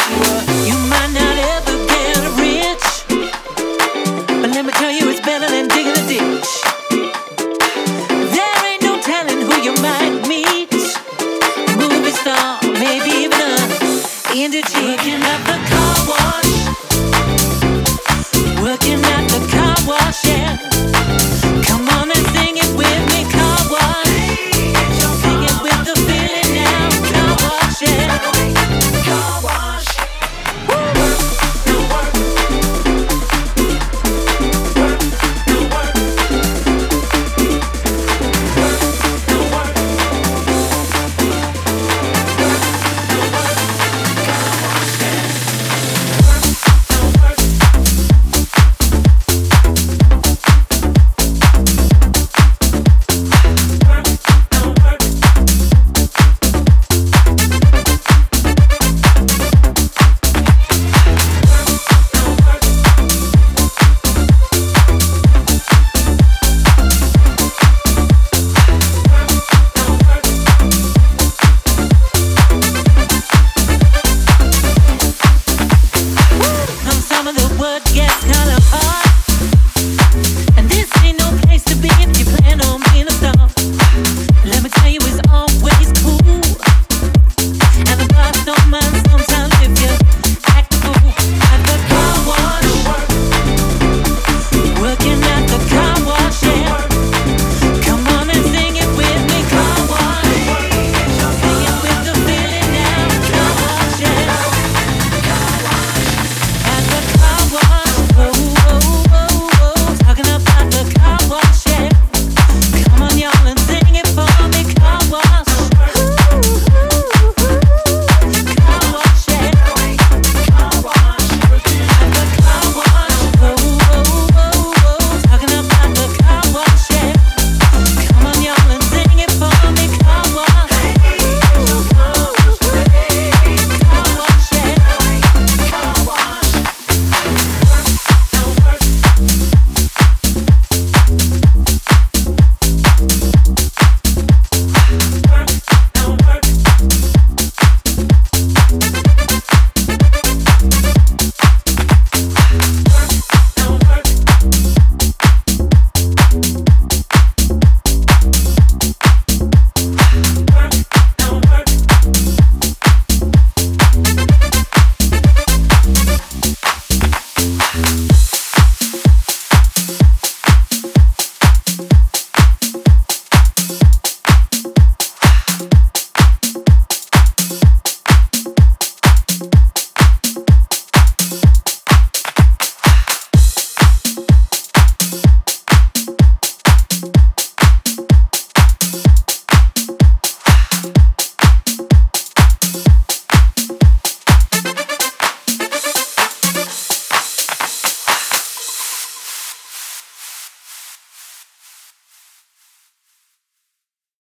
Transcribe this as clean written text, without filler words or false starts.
You might not ever get rich, but let me tell you, it's better than digging a ditch. There ain't no telling who you might meet. Movie star, maybe even a indie chick. Working at the car wash, working at the car wash, yeah.